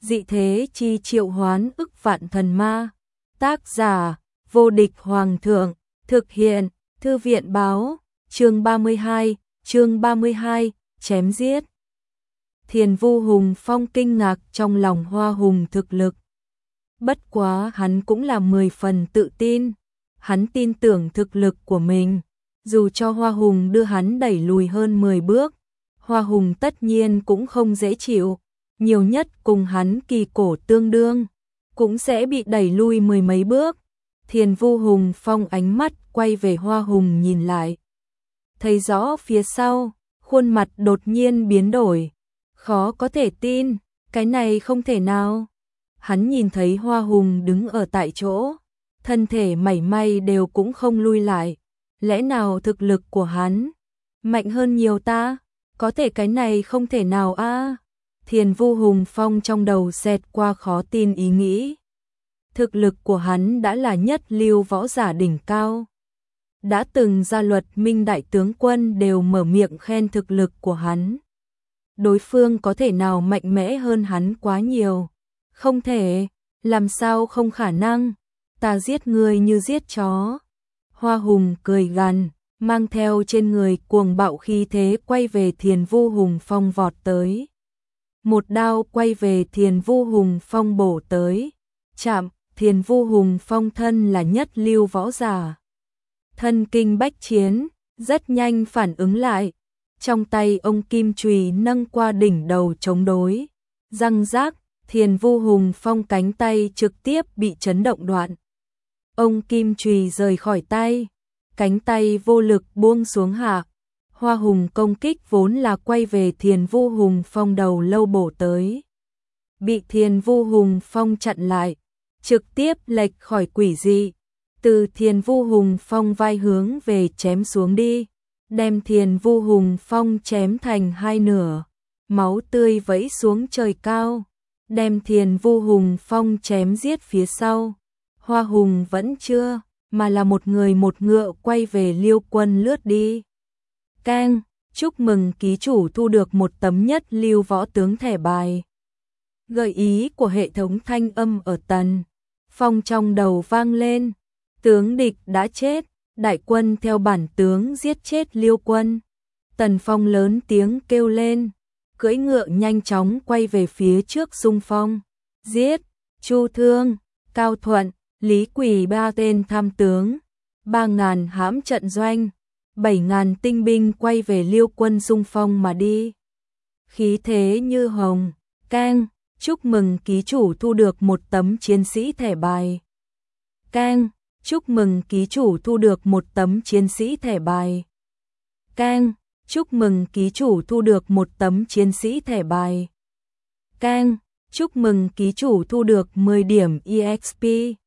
dị thế chi triệu hoán ức vạn thần ma. Tác giả, vô địch hoàng thượng, thực hiện, thư viện báo, chương 32, chém giết. Thiền Vu Hùng Phong kinh ngạc trong lòng Hoa Hùng thực lực. Bất quá hắn cũng là 10 phần tự tin, hắn tin tưởng thực lực của mình, dù cho Hoa Hùng đưa hắn đẩy lùi hơn 10 bước, Hoa Hùng tất nhiên cũng không dễ chịu, nhiều nhất cùng hắn kỳ cổ tương đương, cũng sẽ bị đẩy lui 10 mấy bước. Thiền Vu Hùng Phong ánh mắt quay về Hoa Hùng nhìn lại, thấy rõ phía sau, khuôn mặt đột nhiên biến đổi, khó có thể tin, cái này không thể nào. Hắn nhìn thấy Hoa Hùng đứng ở tại chỗ, thân thể mảy may đều cũng không lui lại, lẽ nào thực lực của hắn mạnh hơn nhiều ta? Có thể cái này không thể nào a. Thiền Vu Hùng Phong trong đầu xẹt qua khó tin ý nghĩ. Thực lực của hắn đã là nhất lưu võ giả đỉnh cao. Đã từng ra Luật Minh đại tướng quân đều mở miệng khen thực lực của hắn. Đối phương có thể nào mạnh mẽ hơn hắn quá nhiều? Không thể, làm sao không khả năng? Ta giết người như giết chó. Hoa Hùng cười gằn, mang theo trên người cuồng bạo khí thế quay về Thiền Vu Hùng Phong vọt tới. Một đao quay về Thiền Vu Hùng Phong bổ tới. Chạm, Thiền Vu Hùng Phong thân là nhất lưu võ giả. Thân kinh bách chiến, rất nhanh phản ứng lại. Trong tay ông kim chùy nâng qua đỉnh đầu chống đối. Răng rác, Thiền Vu Hùng Phong cánh tay trực tiếp bị chấn động đoạn. Ông kim chùy rời khỏi tay, cánh tay vô lực buông xuống hạ. Hoa Hùng công kích vốn là quay về Thiền Vu Hùng Phong đầu lâu bổ tới. Bị Thiền Vu Hùng Phong chặn lại, trực tiếp lệch khỏi quỷ dị. Từ Thiền Vu Hùng Phong vai hướng về chém xuống đi, đem Thiền Vu Hùng Phong chém thành hai nửa, máu tươi vẫy xuống trời cao, đem Thiền Vu Hùng Phong chém giết phía sau. Hoa Hùng vẫn chưa, mà là một người một ngựa quay về Liêu Quân lướt đi. Keng, chúc mừng ký chủ thu được một tấm nhất lưu võ tướng thẻ bài. Gợi ý của hệ thống thanh âm ở Tần Phong trong đầu vang lên. Tướng địch đã chết, đại quân theo bản tướng giết chết Liêu Quân. Tần Phong lớn tiếng kêu lên, cưỡi ngựa nhanh chóng quay về phía trước xung phong. Giết, Chu Thương, Cao Thuận, Lý Quỳ ba tên tham tướng, 3.000 hãm trận doanh, 7.000 tinh binh quay về Liêu Quân xung phong mà đi. Khí thế như hồng, keng, chúc mừng ký chủ thu được một tấm chiến sĩ thẻ bài. Keng, chúc mừng ký chủ thu được một tấm chiến sĩ thẻ bài. Keng, chúc mừng ký chủ thu được một tấm chiến sĩ thẻ bài. Keng, chúc mừng ký chủ thu được 10 điểm EXP.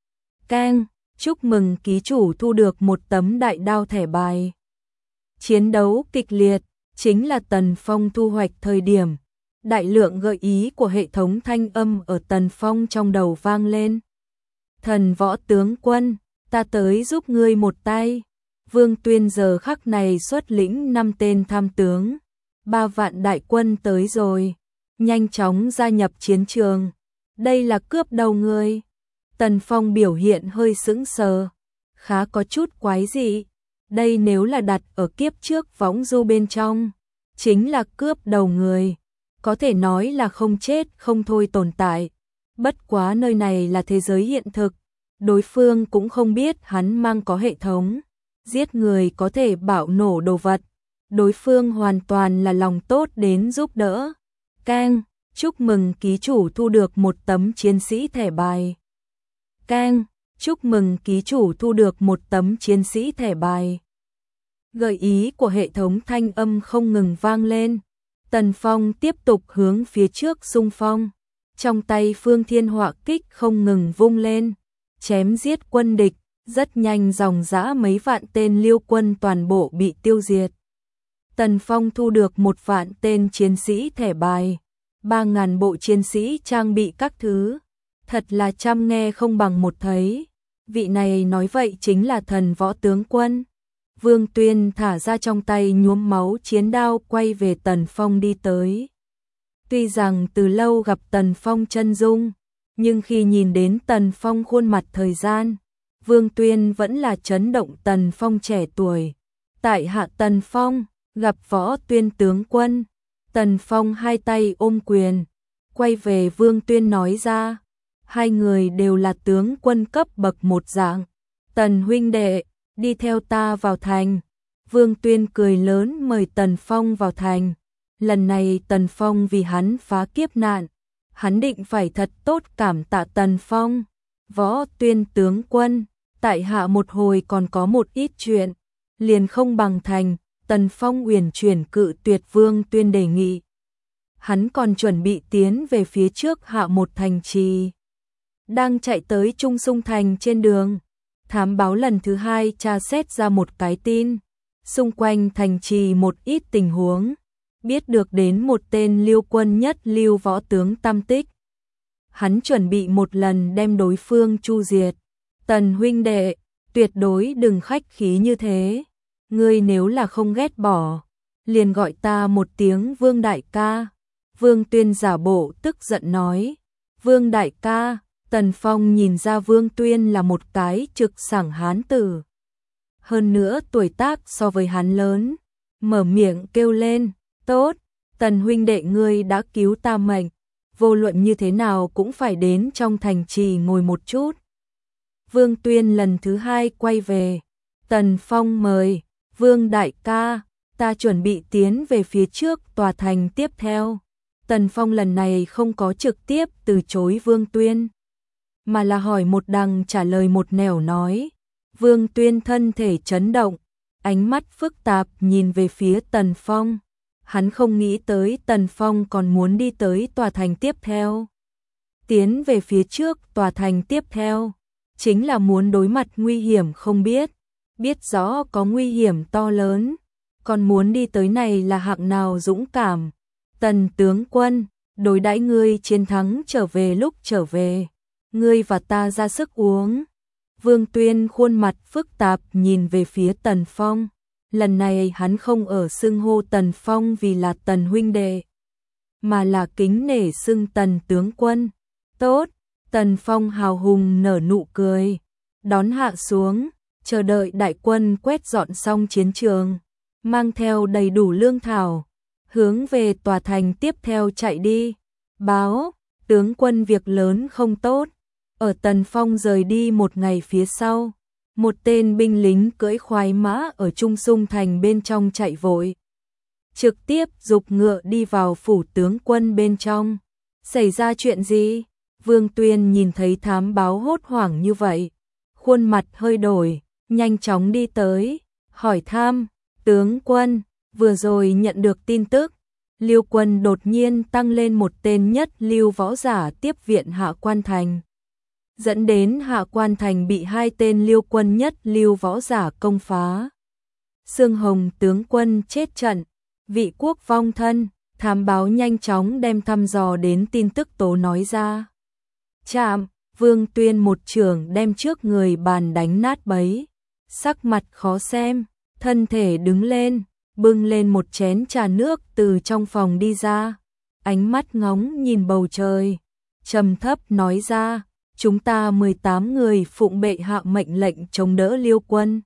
Keng, chúc mừng ký chủ thu được một tấm đại đao thẻ bài. Chiến đấu kịch liệt, chính là Tần Phong thu hoạch thời điểm. Đại lượng gợi ý của hệ thống thanh âm ở Tần Phong trong đầu vang lên. Thần võ tướng quân, ta tới giúp ngươi một tay. Vương Tuyên giờ khắc này xuất lĩnh 5 tên tham tướng. 3 vạn đại quân tới rồi. Nhanh chóng gia nhập chiến trường. Đây là cướp đầu ngươi. Tần Phong biểu hiện hơi sững sờ, khá có chút quái dị. Đây nếu là đặt ở kiếp trước võng du bên trong, chính là cướp đầu người. Có thể nói là không chết không thôi tồn tại. Bất quá nơi này là thế giới hiện thực. Đối phương cũng không biết hắn mang có hệ thống. Giết người có thể bạo nổ đồ vật. Đối phương hoàn toàn là lòng tốt đến giúp đỡ. Keng, chúc mừng ký chủ thu được một tấm chiến sĩ thẻ bài. Keng, chúc mừng ký chủ thu được một tấm chiến sĩ thẻ bài. Gợi ý của hệ thống thanh âm không ngừng vang lên. Tần Phong tiếp tục hướng phía trước xung phong. Trong tay Phương Thiên Họa kích không ngừng vung lên, chém giết quân địch, rất nhanh dòng dã mấy vạn tên Liêu Quân toàn bộ bị tiêu diệt. Tần Phong thu được 1 vạn tên chiến sĩ thẻ bài, 3.000 bộ chiến sĩ trang bị các thứ. Thật là trăm nghe không bằng một thấy. Vị này nói vậy chính là thần võ tướng quân. Vương Tuyên thả ra trong tay nhuốm máu chiến đao quay về Tần Phong đi tới. Tuy rằng từ lâu gặp Tần Phong chân dung, nhưng khi nhìn đến Tần Phong khuôn mặt thời gian, Vương Tuyên vẫn là chấn động. Tần Phong trẻ tuổi. Tại hạ Tần Phong, gặp Võ Tuyên tướng quân. Tần Phong hai tay ôm quyền, quay về Vương Tuyên nói ra, hai người đều là tướng quân cấp bậc một dạng. Tần huynh đệ, đi theo ta vào thành. Vương Tuyên cười lớn mời Tần Phong vào thành. Lần này Tần Phong vì hắn phá kiếp nạn, hắn định phải thật tốt cảm tạ Tần Phong. Võ Tuyên tướng quân, tại hạ một hồi còn có một ít chuyện, liền không bằng thành. Tần Phong uyển chuyển cự tuyệt Vương Tuyên đề nghị. Hắn còn chuẩn bị tiến về phía trước hạ một thành trì. Đang chạy tới Trung Sung thành trên đường, thám báo lần thứ hai tra xét ra một cái tin, xung quanh thành trì một ít tình huống, biết được đến một tên Liêu quân nhất lưu võ tướng tam tích. Hắn chuẩn bị một lần đem đối phương chu diệt. Tần huynh đệ, tuyệt đối đừng khách khí như thế. Ngươi nếu là không ghét bỏ, liền gọi ta một tiếng Vương đại ca. Vương Tuyên giả bộ tức giận nói. Vương đại ca. Tần Phong nhìn ra Vương Tuyên là một cái trực sảng hán tử. Hơn nữa tuổi tác so với hắn lớn. Mở miệng kêu lên. Tốt, Tần huynh đệ ngươi đã cứu ta mệnh. Vô luận như thế nào cũng phải đến trong thành trì ngồi một chút. Vương Tuyên lần thứ hai quay về. Tần Phong mời. Vương đại ca, ta chuẩn bị tiến về phía trước tòa thành tiếp theo. Tần Phong lần này không có trực tiếp từ chối Vương Tuyên, mà là hỏi một đằng trả lời một nẻo nói. Vương Tuyên thân thể chấn động, ánh mắt phức tạp nhìn về phía Tần Phong. Hắn không nghĩ tới Tần Phong còn muốn đi tới tòa thành tiếp theo. Tiến về phía trước tòa thành tiếp theo, chính là muốn đối mặt nguy hiểm không biết. Biết rõ có nguy hiểm to lớn, còn muốn đi tới này là hạng nào dũng cảm. Tần tướng quân, đối đãi ngươi chiến thắng trở về lúc trở về, ngươi và ta ra sức uống. Vương Tuyên khuôn mặt phức tạp nhìn về phía Tần Phong. Lần này hắn không ở xưng hô Tần Phong vì là Tần huynh đệ, mà là kính nể xưng Tần tướng quân. Tốt, Tần Phong hào hùng nở nụ cười, đón hạ xuống. Chờ đợi đại quân quét dọn xong chiến trường, mang theo đầy đủ lương thảo, hướng về tòa thành tiếp theo chạy đi. Báo, tướng quân việc lớn không tốt. Ở Tần Phong rời đi một ngày phía sau, một tên binh lính cưỡi khoái mã ở Trung Sung thành bên trong chạy vội, trực tiếp giục ngựa đi vào phủ tướng quân bên trong. Xảy ra chuyện gì? Vương Tuyên nhìn thấy thám báo hốt hoảng như vậy, khuôn mặt hơi đổi. Nhanh chóng đi tới, hỏi thăm. Tướng quân, vừa rồi nhận được tin tức, Liêu quân đột nhiên tăng lên một tên nhất lưu võ giả tiếp viện Hạ Quan Thành, dẫn đến Hạ Quan Thành bị hai tên Liêu quân nhất lưu võ giả công phá. Sương Hồng tướng quân chết trận, vị quốc vong thân. Thám báo nhanh chóng đem thăm dò đến tin tức tố nói ra. Chạm, Vương Tuyên một chưởng đem trước người bàn đánh nát bấy. Sắc mặt khó xem, thân thể đứng lên, bưng lên một chén trà nước từ trong phòng đi ra. Ánh mắt ngóng nhìn bầu trời, trầm thấp nói ra, chúng ta 18 người phụng bệ hạ mệnh lệnh chống đỡ Liêu quân.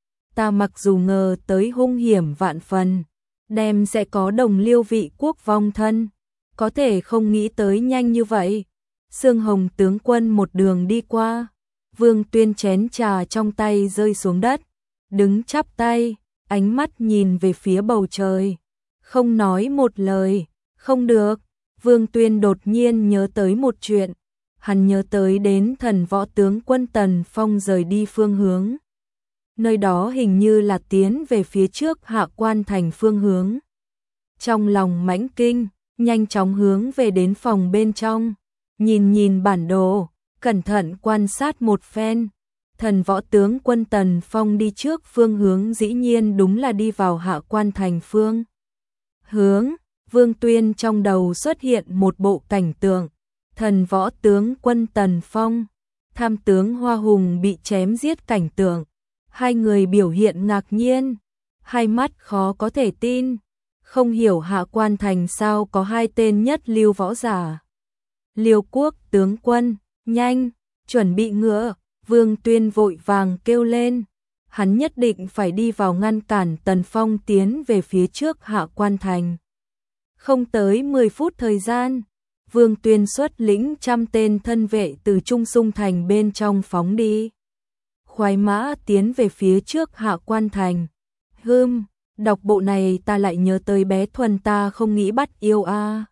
Ta mặc dù ngờ tới hung hiểm vạn phần, đem sẽ có đồng Liêu vị quốc vong thân, có thể không nghĩ tới nhanh như vậy. Sương Hồng tướng quân một đường đi qua, Vương Tuyên chén trà trong tay rơi xuống đất, đứng chắp tay, ánh mắt nhìn về phía bầu trời, không nói một lời. Không được, Vương Tuyên đột nhiên nhớ tới một chuyện, hắn nhớ tới đến thần võ tướng quân Tần Phong rời đi phương hướng. Nơi đó hình như là tiến về phía trước Hạ Quan Thành phương hướng. Trong lòng mãnh kinh, nhanh chóng hướng về đến phòng bên trong, nhìn bản đồ, cẩn thận quan sát một phen. Thần võ tướng quân Tần Phong đi trước phương hướng dĩ nhiên đúng là đi vào Hạ Quan Thành phương hướng. Vương Tuyên trong đầu xuất hiện một bộ cảnh tượng, thần võ tướng quân Tần Phong, tham tướng Hoa Hùng bị chém giết cảnh tượng. Hai người biểu hiện ngạc nhiên, hai mắt khó có thể tin. Không hiểu Hạ Quan Thành sao có hai tên nhất lưu võ giả. Liêu Quốc tướng quân, nhanh, chuẩn bị ngựa, Vương Tuyên vội vàng kêu lên. Hắn nhất định phải đi vào ngăn cản Tần Phong tiến về phía trước Hạ Quan Thành. Không tới 10 phút thời gian, Vương Tuyên xuất lĩnh 100 tên thân vệ từ Trung Sung Thành bên trong phóng đi. Khoái mã tiến về phía trước Hạ Quan Thành. Đọc bộ này ta lại nhớ tới bé Thuần ta không nghĩ bắt yêu a.